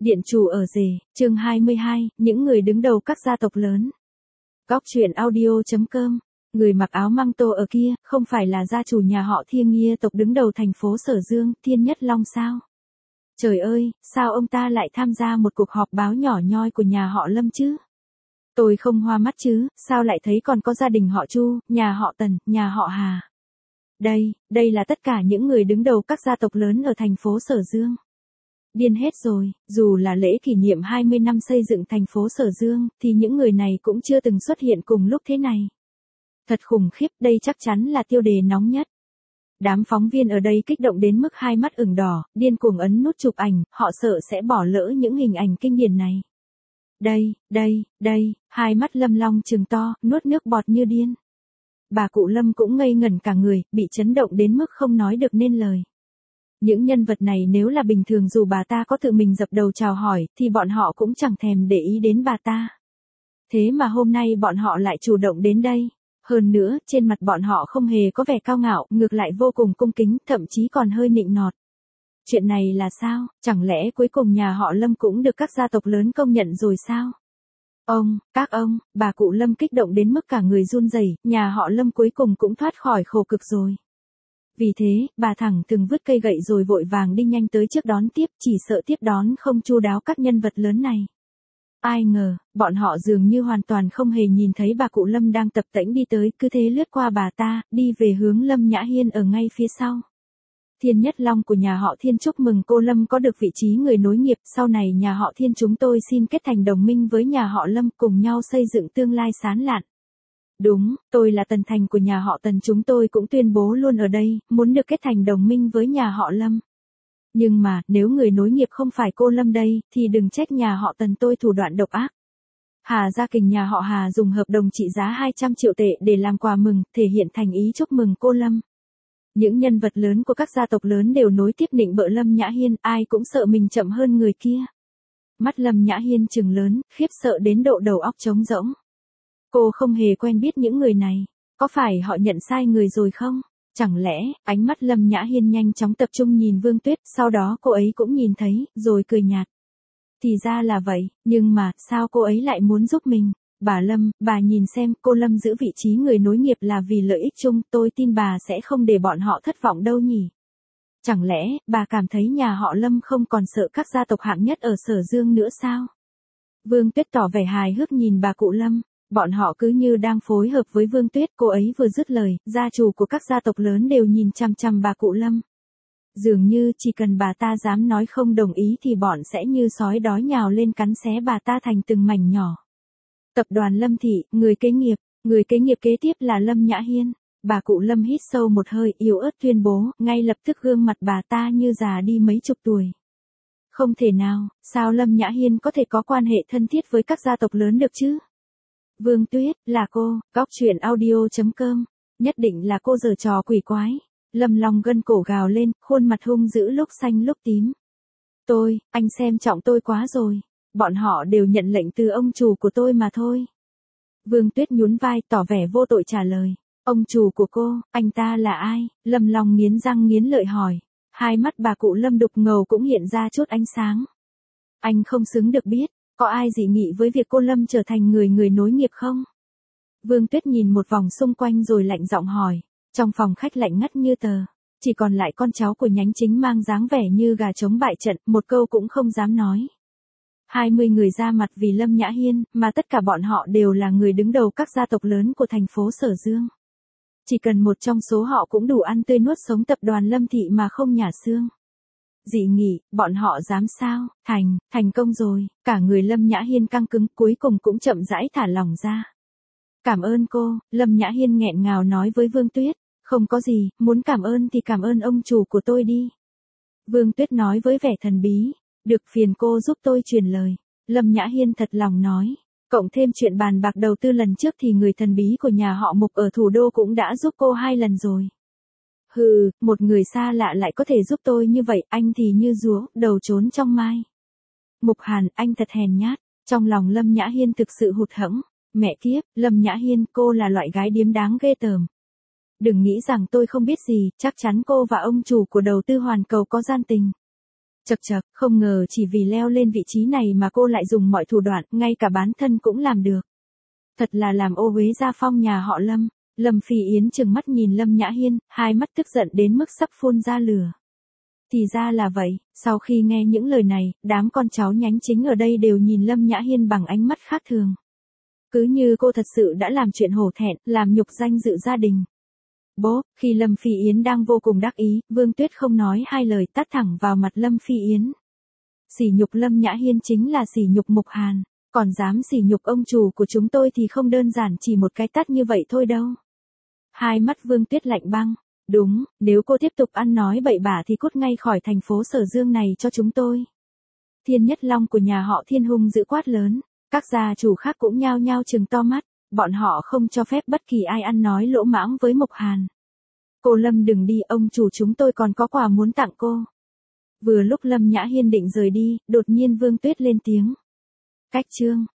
Điện chủ ở rể, chương 22, những người đứng đầu các gia tộc lớn. Góc truyện audio.com. Người mặc áo măng tô ở kia, không phải là gia chủ nhà họ Thiêng Nghia tộc đứng đầu thành phố Sở Dương, Thiên Nhất Long sao? Trời ơi, sao ông ta lại tham gia một cuộc họp báo nhỏ nhoi của nhà họ Lâm chứ? Tôi không hoa mắt chứ, sao lại thấy còn có gia đình họ Chu, nhà họ Tần, nhà họ Hà. Đây là tất cả những người đứng đầu các gia tộc lớn ở thành phố Sở Dương. Điên hết rồi, dù là lễ kỷ niệm 20 năm xây dựng thành phố Sở Dương, thì những người này cũng chưa từng xuất hiện cùng lúc thế này. Thật khủng khiếp, đây chắc chắn là tiêu đề nóng nhất. Đám phóng viên ở đây kích động đến mức hai mắt ửng đỏ, điên cuồng ấn nút chụp ảnh, họ sợ sẽ bỏ lỡ những hình ảnh kinh điển này. Đây, hai mắt Lâm Long trừng to, nuốt nước bọt như điên. Bà cụ Lâm cũng ngây ngẩn cả người, bị chấn động đến mức không nói được nên lời. Những nhân vật này nếu là bình thường dù bà ta có tự mình dập đầu chào hỏi, thì bọn họ cũng chẳng thèm để ý đến bà ta. Thế mà hôm nay bọn họ lại chủ động đến đây. Hơn nữa, trên mặt bọn họ không hề có vẻ cao ngạo, ngược lại vô cùng cung kính, thậm chí còn hơi nịnh nọt. Chuyện này là sao? Chẳng lẽ cuối cùng nhà họ Lâm cũng được các gia tộc lớn công nhận rồi sao? Các ông, bà cụ Lâm kích động đến mức cả người run rẩy, nhà họ Lâm cuối cùng cũng thoát khỏi khổ cực rồi. Vì thế, bà thẳng từng vứt cây gậy rồi vội vàng đi nhanh tới trước đón tiếp, chỉ sợ tiếp đón không chu đáo các nhân vật lớn này. Ai ngờ, bọn họ dường như hoàn toàn không hề nhìn thấy bà cụ Lâm đang tập tễnh đi tới, cứ thế lướt qua bà ta, đi về hướng Lâm Nhã Hiên ở ngay phía sau. Thiên Nhất Long của nhà họ Thiên chúc mừng cô Lâm có được vị trí người nối nghiệp, sau này nhà họ Thiên chúng tôi xin kết thành đồng minh với nhà họ Lâm cùng nhau xây dựng tương lai sáng lạn. Đúng, tôi là Tần Thành của nhà họ Tần, chúng tôi cũng tuyên bố luôn ở đây, muốn được kết thành đồng minh với nhà họ Lâm. Nhưng mà, nếu người nối nghiệp không phải cô Lâm đây, thì đừng trách nhà họ Tần tôi thủ đoạn độc ác. Hà Gia Kình nhà họ Hà dùng hợp đồng trị giá 200 triệu tệ để làm quà mừng, thể hiện thành ý chúc mừng cô Lâm. Những nhân vật lớn của các gia tộc lớn đều nối tiếp nịnh bợ Lâm Nhã Hiên, ai cũng sợ mình chậm hơn người kia. Mắt Lâm Nhã Hiên trừng lớn, khiếp sợ đến độ đầu óc trống rỗng. Cô không hề quen biết những người này, có phải họ nhận sai người rồi không? Chẳng lẽ, ánh mắt Lâm Nhã Hiên nhanh chóng tập trung nhìn Vương Tuyết, sau đó cô ấy cũng nhìn thấy, rồi cười nhạt. Thì ra là vậy, nhưng mà, sao cô ấy lại muốn giúp mình? Bà Lâm, bà nhìn xem, cô Lâm giữ vị trí người nối nghiệp là vì lợi ích chung, tôi tin bà sẽ không để bọn họ thất vọng đâu nhỉ? Chẳng lẽ, bà cảm thấy nhà họ Lâm không còn sợ các gia tộc hạng nhất ở Sở Dương nữa sao? Vương Tuyết tỏ vẻ hài hước nhìn bà cụ Lâm. Bọn họ cứ như đang phối hợp với Vương Tuyết, cô ấy vừa dứt lời, gia chủ của các gia tộc lớn đều nhìn chằm chằm bà cụ Lâm. Dường như chỉ cần bà ta dám nói không đồng ý thì bọn sẽ như sói đói nhào lên cắn xé bà ta thành từng mảnh nhỏ. Tập đoàn Lâm Thị, người kế nghiệp kế tiếp là Lâm Nhã Hiên. Bà cụ Lâm hít sâu một hơi, yếu ớt tuyên bố, ngay lập tức gương mặt bà ta như già đi mấy chục tuổi. Không thể nào, sao Lâm Nhã Hiên có thể có quan hệ thân thiết với các gia tộc lớn được chứ? Vương Tuyết, là cô, góc truyện audio.com, nhất định là cô giở trò quỷ quái. Lâm Long gân cổ gào lên, khuôn mặt hung dữ lúc xanh lúc tím. Anh xem trọng tôi quá rồi. Bọn họ đều nhận lệnh từ ông chủ của tôi mà thôi. Vương Tuyết nhún vai tỏ vẻ vô tội trả lời. Ông chủ của cô, anh ta là ai? Lâm Long nghiến răng nghiến lợi hỏi. Hai mắt bà cụ Lâm đục ngầu cũng hiện ra chút ánh sáng. Anh không xứng được biết. Có ai dị nghị với việc cô Lâm trở thành người nối nghiệp không? Vương Tuyết nhìn một vòng xung quanh rồi lạnh giọng hỏi. Trong phòng khách lạnh ngắt như tờ. Chỉ còn lại con cháu của nhánh chính mang dáng vẻ như gà trống bại trận, một câu cũng không dám nói. 20 người ra mặt vì Lâm Nhã Hiên, mà tất cả bọn họ đều là người đứng đầu các gia tộc lớn của thành phố Sở Dương. Chỉ cần một trong số họ cũng đủ ăn tươi nuốt sống tập đoàn Lâm Thị mà không nhả xương. Dị nghị, bọn họ dám sao? Thành công rồi, cả người Lâm Nhã Hiên căng cứng, cuối cùng cũng chậm rãi thả lỏng ra. Cảm ơn cô, Lâm Nhã Hiên nghẹn ngào nói với Vương Tuyết. Không có gì, muốn cảm ơn thì cảm ơn ông chủ của tôi đi. Vương Tuyết nói với vẻ thần bí. Được, phiền cô giúp tôi truyền lời. Lâm Nhã Hiên thật lòng nói. Cộng thêm chuyện bàn bạc đầu tư lần trước thì người thần bí của nhà họ Mục ở thủ đô cũng đã giúp cô 2 lần rồi. Hừ, một người xa lạ lại có thể giúp tôi như vậy, anh thì như rúa, đầu trốn trong mai. Mục Hàn, anh thật hèn nhát. Trong lòng Lâm Nhã Hiên thực sự hụt hẫng. Mẹ kiếp, Lâm Nhã Hiên, cô là loại gái điếm đáng ghê tởm. Đừng nghĩ rằng tôi không biết gì, chắc chắn cô và ông chủ của đầu tư Hoàn Cầu có gian tình. Chậc chậc, không ngờ chỉ vì leo lên vị trí này mà cô lại dùng mọi thủ đoạn, ngay cả bán thân cũng làm được. Thật là làm ô uế gia phong nhà họ Lâm. Lâm Phi Yến trừng mắt nhìn Lâm Nhã Hiên, hai mắt tức giận đến mức sắp phun ra lửa. Thì ra là vậy, sau khi nghe những lời này, đám con cháu nhánh chính ở đây đều nhìn Lâm Nhã Hiên bằng ánh mắt khác thường. Cứ như cô thật sự đã làm chuyện hổ thẹn, làm nhục danh dự gia đình. Bố, khi Lâm Phi Yến đang vô cùng đắc ý, Vương Tuyết không nói hai lời tát thẳng vào mặt Lâm Phi Yến. Sỉ nhục Lâm Nhã Hiên chính là sỉ nhục Mục Hàn, còn dám sỉ nhục ông chủ của chúng tôi thì không đơn giản chỉ một cái tát như vậy thôi đâu. Hai mắt Vương Tuyết lạnh băng. Đúng, nếu cô tiếp tục ăn nói bậy bạ thì cút ngay khỏi thành phố Sở Dương này cho chúng tôi. Thiên Nhất Long của nhà họ Thiên hung dữ quát lớn, các gia chủ khác cũng nhao nhao trừng to mắt, bọn họ không cho phép bất kỳ ai ăn nói lỗ mãng với Mục Hàn. Cô Lâm đừng đi, ông chủ chúng tôi còn có quà muốn tặng cô. Vừa lúc Lâm Nhã Hiên định rời đi, đột nhiên Vương Tuyết lên tiếng. Cách chương